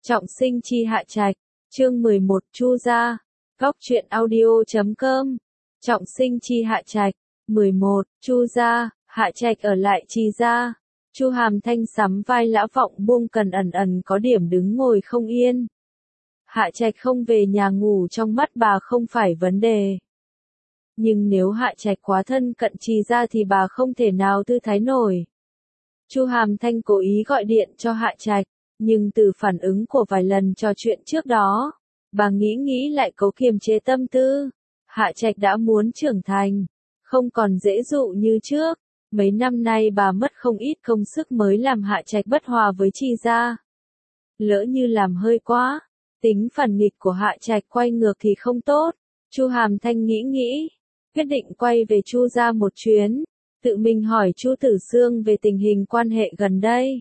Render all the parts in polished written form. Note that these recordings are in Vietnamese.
Trọng sinh chi Hạ Trạch, chương 11 Chu gia, góc truyện audio.com. Trọng sinh chi Hạ Trạch, 11, Chu gia, Hạ Trạch ở lại Chi gia. Chu Hàm Thanh sắm vai lão vọng buông cần ẩn ẩn có điểm đứng ngồi không yên. Hạ Trạch không về nhà ngủ trong mắt bà không phải vấn đề. Nhưng nếu Hạ Trạch quá thân cận Chi gia thì bà không thể nào thư thái nổi. Chu Hàm Thanh cố ý gọi điện cho Hạ Trạch, nhưng từ phản ứng của vài lần trò chuyện trước đó, bà nghĩ lại cố kiềm chế tâm tư. Hạ Trạch đã muốn trưởng thành, không còn dễ dụ như trước. Mấy năm nay bà mất không ít công sức mới làm Hạ Trạch bất hòa với Chi gia. Lỡ như làm hơi quá, tính phản nghịch của Hạ Trạch quay ngược thì không tốt. Chu Hàm Thanh nghĩ, quyết định quay về Chu gia một chuyến, tự mình hỏi Chu Tử Xương về tình hình quan hệ gần đây.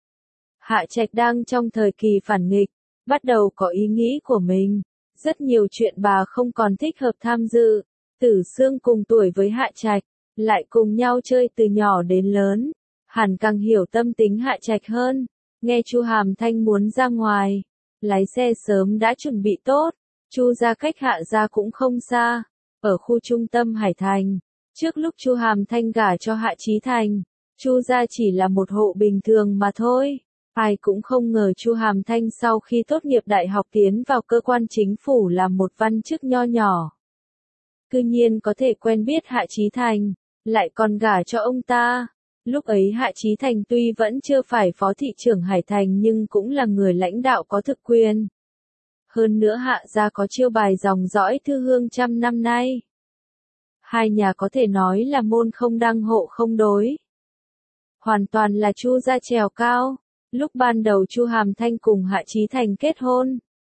Hạ Trạch đang trong thời kỳ phản nghịch, bắt đầu có ý nghĩ của mình. Rất nhiều chuyện bà không còn thích hợp tham dự. Tử Xương cùng tuổi với Hạ Trạch, lại cùng nhau chơi từ nhỏ đến lớn, hẳn càng hiểu tâm tính Hạ Trạch hơn. Nghe Chu Hàm Thanh muốn ra ngoài, lái xe sớm đã chuẩn bị tốt. Chu gia cách Hạ gia cũng không xa, ở khu trung tâm Hải Thành. Trước lúc Chu Hàm Thanh gả cho Hạ Chí Thành, Chu gia chỉ là một hộ bình thường mà thôi. Ai cũng không ngờ Chu Hàm Thanh sau khi tốt nghiệp đại học tiến vào cơ quan chính phủ làm một văn chức nho nhỏ. Cư nhiên có thể quen biết Hạ Chí Thành, lại còn gả cho ông ta. Lúc ấy Hạ Chí Thành tuy vẫn chưa phải phó thị trưởng Hải Thành nhưng cũng là người lãnh đạo có thực quyền. Hơn nữa Hạ gia có chiêu bài dòng dõi thư hương trăm năm nay. Hai nhà có thể nói là môn không đăng hộ không đối. Hoàn toàn là Chu gia trèo cao. Lúc ban đầu Chu Hàm Thanh cùng Hạ Chí Thành kết hôn.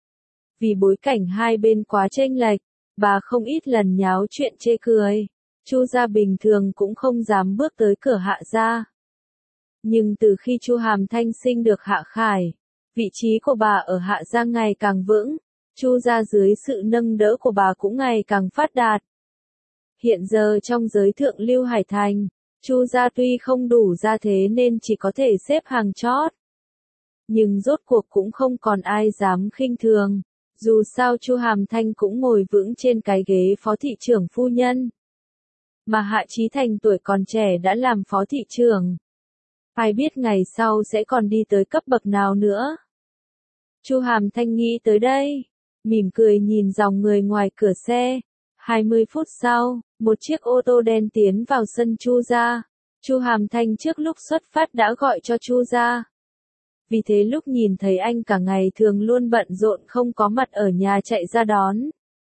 Vì bối cảnh hai bên quá chênh lệch, bà không ít lần nháo chuyện chê cười. Chu gia bình thường cũng không dám bước tới cửa Hạ gia. Nhưng từ khi Chu Hàm Thanh sinh được Hạ Khải, vị trí của bà ở Hạ gia ngày càng vững. Chu gia dưới sự nâng đỡ của bà cũng ngày càng phát đạt. Hiện giờ trong giới thượng lưu Hải Thành, Chu gia tuy không đủ gia thế nên chỉ có thể xếp hàng chót. Nhưng rốt cuộc cũng không còn ai dám khinh thường. Dù sao Chu Hàm Thanh cũng ngồi vững trên cái ghế phó thị trưởng phu nhân. Mà Hạ Chí Thành tuổi còn trẻ đã làm phó thị trưởng. Ai biết ngày sau sẽ còn đi tới cấp bậc nào nữa. Chu Hàm Thanh nghĩ tới đây, mỉm cười nhìn dòng người ngoài cửa xe. 20 phút sau, một chiếc ô tô đen tiến vào sân Chu gia. Chu Hàm Thanh trước lúc xuất phát đã gọi cho Chu gia. Vì thế lúc nhìn thấy anh cả ngày thường luôn bận rộn không có mặt ở nhà chạy ra đón.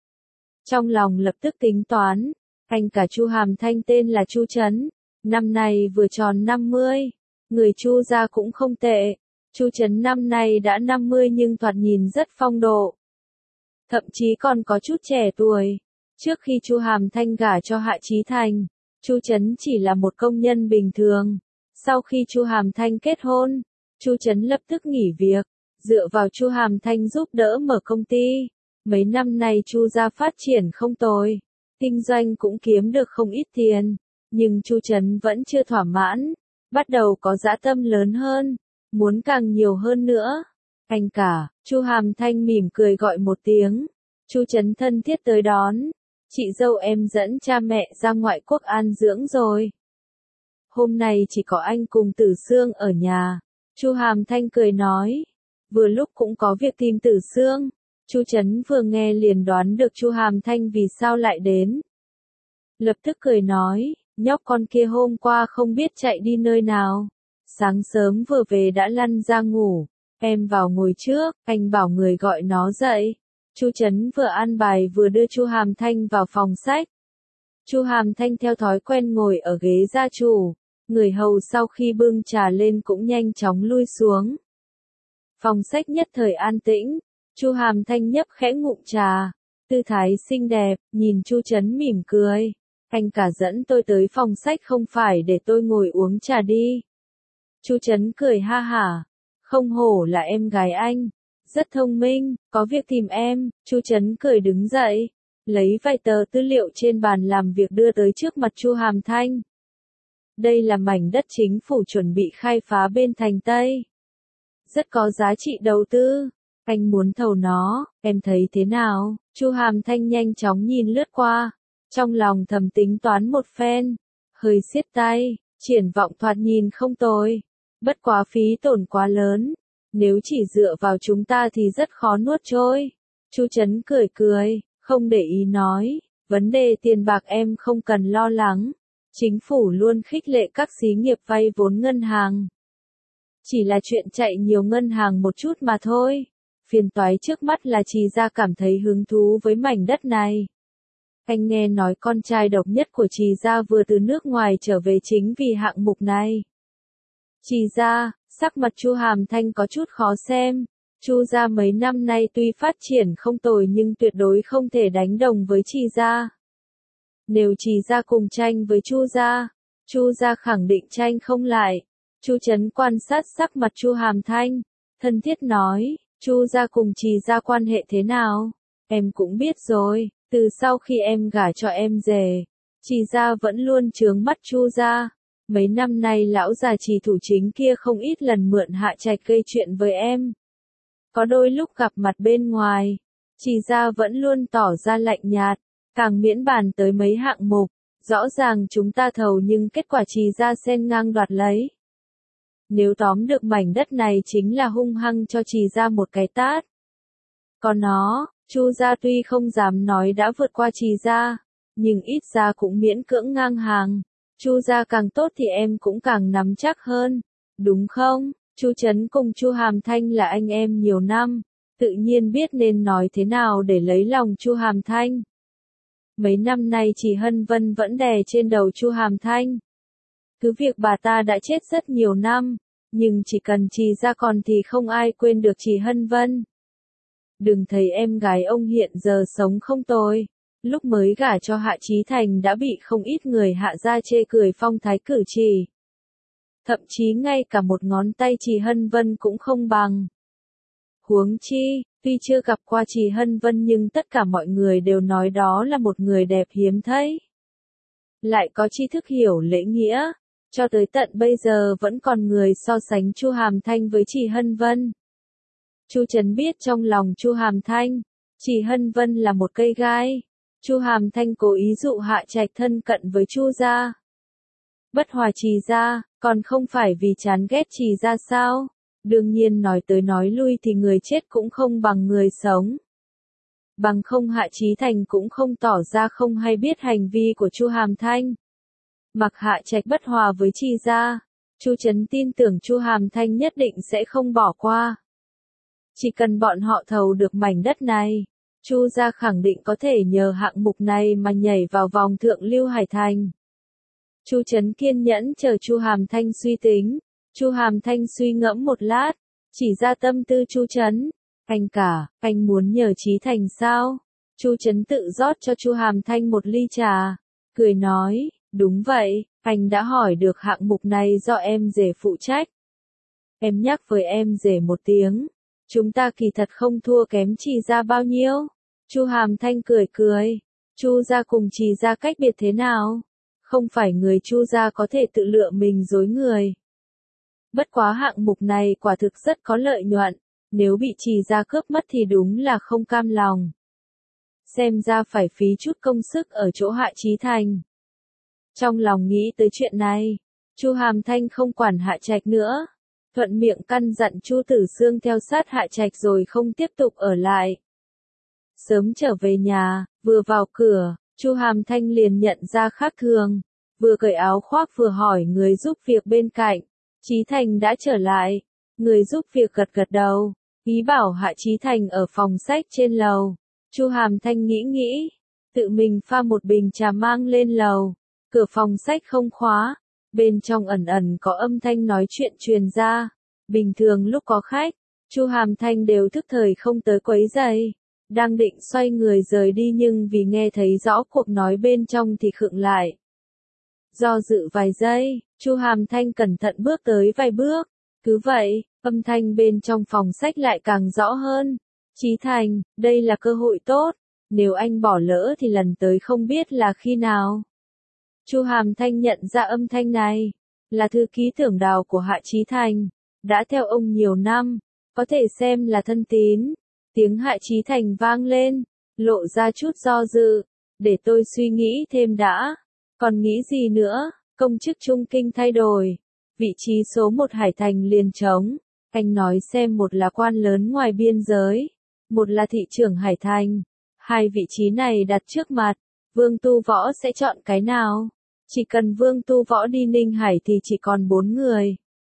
Trong lòng lập tức tính toán, anh cả Chu Hàm Thanh tên là Chu Chấn, năm nay vừa tròn 50, người Chu gia cũng không tệ. Chu Chấn năm nay đã 50 nhưng thoạt nhìn rất phong độ. Thậm chí còn có chút trẻ tuổi. Trước khi Chu Hàm Thanh gả cho Hạ Chí Thành, Chu Chấn chỉ là một công nhân bình thường. Sau khi Chu Hàm Thanh kết hôn, Chu Chấn lập tức nghỉ việc, dựa vào Chu Hàm Thanh giúp đỡ mở công ty. Mấy năm nay Chu gia phát triển không tồi, kinh doanh cũng kiếm được không ít tiền, nhưng Chu Chấn vẫn chưa thỏa mãn, bắt đầu có dã tâm lớn hơn, muốn càng nhiều hơn nữa. Anh cả, Chu Hàm Thanh mỉm cười gọi một tiếng. Chu Chấn thân thiết tới đón. Chị dâu em dẫn cha mẹ ra ngoại quốc an dưỡng rồi. Hôm nay chỉ có anh cùng Tử Xương ở nhà. Chu Hàm Thanh cười nói. Vừa lúc cũng có việc tìm Tử Xương. Chu Chấn vừa nghe liền đoán được Chu Hàm Thanh vì sao lại đến. Lập tức cười nói, nhóc con kia hôm qua không biết chạy đi nơi nào. Sáng sớm vừa về đã lăn ra ngủ. Em vào ngồi trước, anh bảo người gọi nó dậy. Chu Chấn vừa an bài vừa đưa Chu Hàm Thanh vào phòng sách. Chu Hàm Thanh theo thói quen ngồi ở ghế gia chủ. Người hầu sau khi bưng trà lên cũng nhanh chóng lui xuống. Phòng sách nhất thời an tĩnh. Chu Hàm Thanh nhấp khẽ ngụm trà. Tư thái xinh đẹp, nhìn Chu Chấn mỉm cười. Anh cả dẫn tôi tới phòng sách không phải để tôi ngồi uống trà đi. Chu Chấn cười ha hả. Không hổ là em gái anh. Rất thông minh, có việc tìm em. Chu Chấn cười đứng dậy, lấy vài tờ tư liệu trên bàn làm việc đưa tới trước mặt Chu Hàm Thanh. Đây là mảnh đất chính phủ chuẩn bị khai phá bên thành Tây. Rất có giá trị đầu tư. Anh muốn thầu nó, em thấy thế nào? Chu Hàm Thanh nhanh chóng nhìn lướt qua, trong lòng thầm tính toán một phen, hơi siết tay, triển vọng thoạt nhìn không tồi, bất quá phí tổn quá lớn, nếu chỉ dựa vào chúng ta thì rất khó nuốt trôi. Chu Trấn cười cười, không để ý nói, vấn đề tiền bạc em không cần lo lắng, chính phủ luôn khích lệ các xí nghiệp vay vốn ngân hàng. Chỉ là chuyện chạy nhiều ngân hàng một chút mà thôi. Phiền toái trước mắt là Trì Gia cảm thấy hứng thú với mảnh đất này. Anh nghe nói con trai độc nhất của Trì Gia vừa từ nước ngoài trở về chính vì hạng mục này. Trì Gia, sắc mặt Chu Hàm Thanh có chút khó xem. Chu Gia mấy năm nay tuy phát triển không tồi nhưng tuyệt đối không thể đánh đồng với Trì Gia. Nếu Trì Gia cùng tranh với Chu Gia khẳng định tranh không lại. Chu Trấn quan sát sắc mặt Chu Hàm Thanh, thân thiết nói, Chu Gia cùng Trì Gia quan hệ thế nào? Em cũng biết rồi, từ sau khi em gả cho em rể, Trì Gia vẫn luôn chướng mắt Chu Gia. Mấy năm nay lão già Trì thủ chính kia không ít lần mượn Hạ Trạch gây chuyện với em. Có đôi lúc gặp mặt bên ngoài, Trì Gia vẫn luôn tỏ ra lạnh nhạt, càng miễn bàn tới mấy hạng mục. Rõ ràng chúng ta thầu nhưng kết quả Trì Gia xen ngang đoạt lấy. Nếu tóm được mảnh đất này chính là hung hăng cho Trì Gia một cái tát. Còn nó, Chu Gia tuy không dám nói đã vượt qua Trì Gia, nhưng ít ra cũng miễn cưỡng ngang hàng. Chu Gia càng tốt thì em cũng càng nắm chắc hơn, đúng không? Chu Trấn cùng Chu Hàm Thanh là anh em nhiều năm, tự nhiên biết nên nói thế nào để lấy lòng Chu Hàm Thanh. Mấy năm nay Trì Hân Vân vẫn đè trên đầu Chu Hàm Thanh. Cứ việc bà ta đã chết rất nhiều năm, nhưng chỉ cần Trì Gia còn thì không ai quên được Trì Hân Vân. Đừng thấy em gái ông hiện giờ sống không tồi, lúc mới gả cho Hạ Chí Thành đã bị không ít người Hạ gia chê cười phong thái cử chỉ. Thậm chí ngay cả một ngón tay Trì Hân Vân cũng không bằng. Huống chi, tuy chưa gặp qua Trì Hân Vân nhưng tất cả mọi người đều nói đó là một người đẹp hiếm thấy. Lại có tri thức hiểu lễ nghĩa. Cho tới tận bây giờ vẫn còn người so sánh Chu Hàm Thanh với Trì Hân Vân. Chu Trấn biết trong lòng Chu Hàm Thanh, Trì Hân Vân là một cây gai. Chu Hàm Thanh cố ý dụ Hạ Trạch thân cận với Chu Gia. Bất hòa Trì Gia, còn không phải vì chán ghét Trì Gia sao? Đương nhiên nói tới nói lui thì người chết cũng không bằng người sống. Bằng không Hạ Chí Thành cũng không tỏ ra không hay biết hành vi của Chu Hàm Thanh. Mặc Hạ Trạch bất hòa với Trì Gia, Chu Trấn tin tưởng Chu Hàm Thanh nhất định sẽ không bỏ qua. Chỉ cần bọn họ thầu được mảnh đất này, Chu Gia khẳng định có thể nhờ hạng mục này mà nhảy vào vòng thượng lưu Hải Thành. Chu Trấn kiên nhẫn chờ Chu Hàm Thanh suy tính. Chu Hàm Thanh suy ngẫm một lát, chỉ ra tâm tư Chu Trấn. Anh muốn nhờ Chí Thành sao? Chu Trấn tự rót cho Chu Hàm Thanh một ly trà, cười nói, đúng vậy, anh đã hỏi được hạng mục này do em rể phụ trách. Em nhắc với em rể một tiếng, chúng ta kỳ thật không thua kém Trì Gia bao nhiêu. Chu Hàm Thanh cười cười, Chu Gia cùng Trì Gia cách biệt thế nào? Không phải người Chu Gia có thể tự lựa mình dối người. Bất quá hạng mục này quả thực rất có lợi nhuận, nếu bị Trì Gia cướp mất thì đúng là không cam lòng. Xem ra phải phí chút công sức ở chỗ Hạ Chí Thành. Trong lòng nghĩ tới chuyện này, Chu Hàm Thanh không quản Hạ Trạch nữa, thuận miệng căn dặn Chu Tử Xương theo sát Hạ Trạch rồi không tiếp tục ở lại. Sớm trở về nhà, vừa vào cửa, Chu Hàm Thanh liền nhận ra khác thường, vừa cởi áo khoác vừa hỏi người giúp việc bên cạnh, Chí Thành đã trở lại, người giúp việc gật gật đầu, ý bảo Hạ Chí Thành ở phòng sách trên lầu. Chu Hàm Thanh nghĩ, tự mình pha một bình trà mang lên lầu, cửa phòng sách không khóa, bên trong ẩn ẩn có âm thanh nói chuyện truyền ra, bình thường lúc có khách, Chu Hàm Thanh đều thức thời không tới quấy rầy, đang định xoay người rời đi nhưng vì nghe thấy rõ cuộc nói bên trong thì khựng lại. Do dự vài giây, Chu Hàm Thanh cẩn thận bước tới vài bước, cứ vậy, âm thanh bên trong phòng sách lại càng rõ hơn. Chí Thành, đây là cơ hội tốt, nếu anh bỏ lỡ thì lần tới không biết là khi nào. Chu Hàm Thanh nhận ra âm thanh này, là thư ký tưởng đào của Hạ Chí Thành, đã theo ông nhiều năm, có thể xem là thân tín. Tiếng Hạ Chí Thành vang lên, lộ ra chút do dự. Để tôi suy nghĩ thêm đã. Còn nghĩ gì nữa? Công chức Trung Kinh thay đổi. Vị trí số 1 Hải Thành liền trống. Anh nói xem, một là quan lớn ngoài biên giới, một là thị trưởng Hải Thành. Hai vị trí này đặt trước mặt, Vương Tu Võ sẽ chọn cái nào? Chỉ cần Vương Tu Võ đi Ninh Hải thì chỉ còn 4 người.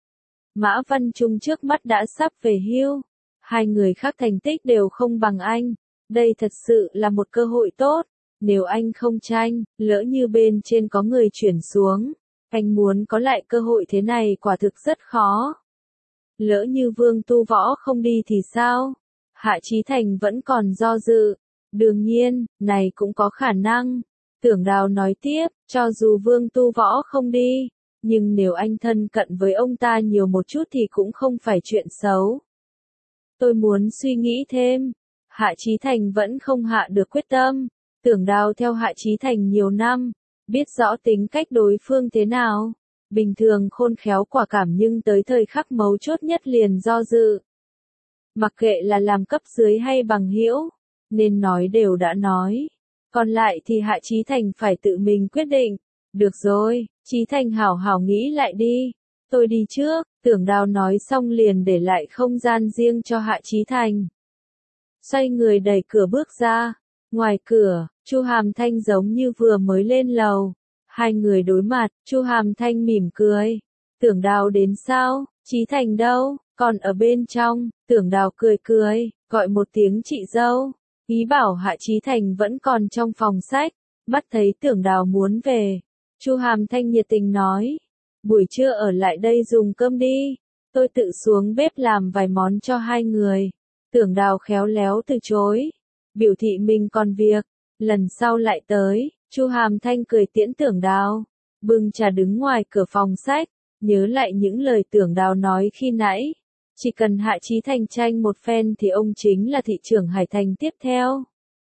Mã Văn Trung trước mắt đã sắp về hưu. Hai người khác thành tích đều không bằng anh. Đây thật sự là một cơ hội tốt. Nếu anh không tranh, lỡ như bên trên có người chuyển xuống, anh muốn có lại cơ hội thế này quả thực rất khó. Lỡ như Vương Tu Võ không đi thì sao? Hạ Chí Thành vẫn còn do dự. Đương nhiên, này cũng có khả năng. Tưởng Đào nói tiếp, cho dù Vương Tu Võ không đi, nhưng nếu anh thân cận với ông ta nhiều một chút thì cũng không phải chuyện xấu. Tôi muốn suy nghĩ thêm. Hạ Chí Thành vẫn không hạ được quyết tâm. Tưởng Đào theo Hạ Chí Thành nhiều năm, biết rõ tính cách đối phương thế nào. Bình thường khôn khéo quả cảm, nhưng tới thời khắc mấu chốt nhất liền do dự. Mặc kệ là làm cấp dưới hay bằng hữu, nên nói đều đã nói. Còn lại thì Hạ Chí Thành phải tự mình quyết định. Được rồi, Chí Thành hảo hảo nghĩ lại đi. Tôi đi trước. Tưởng Đào nói xong liền để lại không gian riêng cho Hạ Chí Thành. Xoay người đẩy cửa bước ra. Ngoài cửa, Chu Hàm Thanh giống như vừa mới lên lầu. Hai người đối mặt, Chu Hàm Thanh mỉm cười. Tưởng Đào đến sao? Chí Thành đâu? Còn ở bên trong. Tưởng Đào cười cười, gọi một tiếng chị dâu. Ý bảo Hạ Chí Thành vẫn còn trong phòng sách. Mắt thấy Tưởng Đào muốn về, Chu Hàm Thanh nhiệt tình nói. Buổi trưa ở lại đây dùng cơm đi. Tôi tự xuống bếp làm vài món cho hai người. Tưởng Đào khéo léo từ chối, biểu thị mình còn việc, lần sau lại tới. Chu Hàm Thanh cười tiễn Tưởng Đào, bưng trà đứng ngoài cửa phòng sách, nhớ lại những lời Tưởng Đào nói khi nãy. Chỉ cần Hạ Chí Thành tranh một phen thì ông chính là thị trưởng Hải Thành tiếp theo.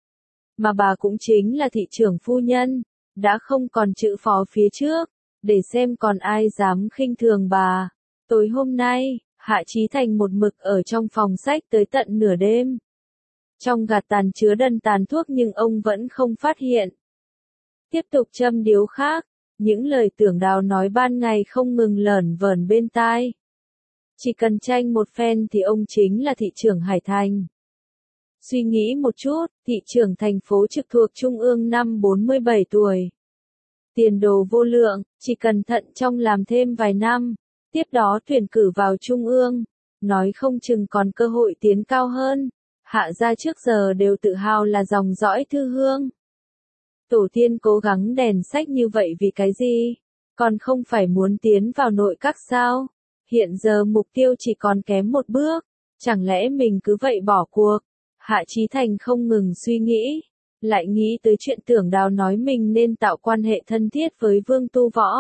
Mà bà cũng chính là thị trưởng phu nhân, đã không còn chữ phó phía trước, để xem còn ai dám khinh thường bà. Tối hôm nay, Hạ Chí Thành một mực ở trong phòng sách tới tận nửa đêm. Trong gạt tàn chứa đần tàn thuốc nhưng ông vẫn không phát hiện. Tiếp tục châm điếu khác, những lời Tưởng Đào nói ban ngày không ngừng lởn vởn bên tai. Chỉ cần tranh một phen thì ông chính là thị trưởng Hải Thành. Suy nghĩ một chút, thị trưởng thành phố trực thuộc Trung ương năm 47 tuổi. Tiền đồ vô lượng, chỉ cần thận trong làm thêm vài năm, tiếp đó tuyển cử vào Trung ương, nói không chừng còn cơ hội tiến cao hơn. Hạ gia trước giờ đều tự hào là dòng dõi thư hương. Tổ tiên cố gắng đèn sách như vậy vì cái gì? Còn không phải muốn tiến vào nội các sao? Hiện giờ mục tiêu chỉ còn kém một bước, chẳng lẽ mình cứ vậy bỏ cuộc? Hạ Chí Thành không ngừng suy nghĩ, lại nghĩ tới chuyện Tưởng Đào nói mình nên tạo quan hệ thân thiết với Vương Tu Võ.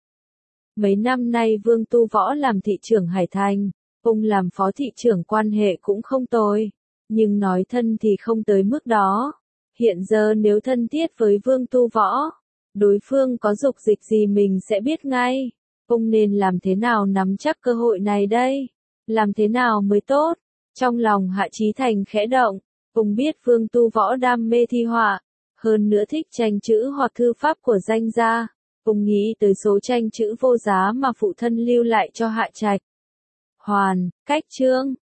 Mấy năm nay Vương Tu Võ làm thị trưởng Hải Thành, ông làm phó thị trưởng, quan hệ cũng không tồi, nhưng nói thân thì không tới mức đó. Hiện giờ nếu thân thiết với Vương Tu Võ, đối phương có dục dịch gì mình sẽ biết ngay. Ông nên làm thế nào nắm chắc cơ hội này đây? Làm thế nào mới tốt? Trong lòng Hạ Chí Thành khẽ động, ông biết Vương Tu Võ đam mê thi họa, hơn nữa thích tranh chữ hoặc thư pháp của danh gia. Ông nghĩ tới số tranh chữ vô giá mà phụ thân lưu lại cho Hạ Trạch. Hoàn, Cách Chương